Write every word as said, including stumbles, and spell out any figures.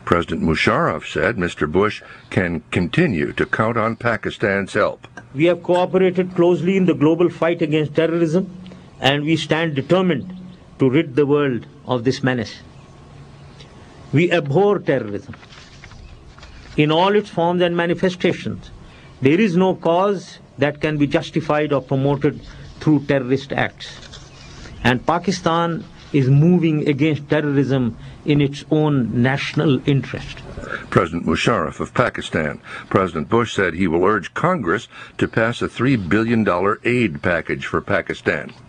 President Musharraf said Mister Bush can continue to count on Pakistan's help. We have cooperated closely in the global fight against terrorism, and we stand determined to rid the world of this menace. We abhor terrorism in all its forms and manifestations. There is no cause that can be justified or promoted through terrorist acts. And Pakistan is moving against terrorism in its own national interest. President Musharraf of Pakistan. President Bush said he will urge Congress to pass a three billion dollars aid package for Pakistan.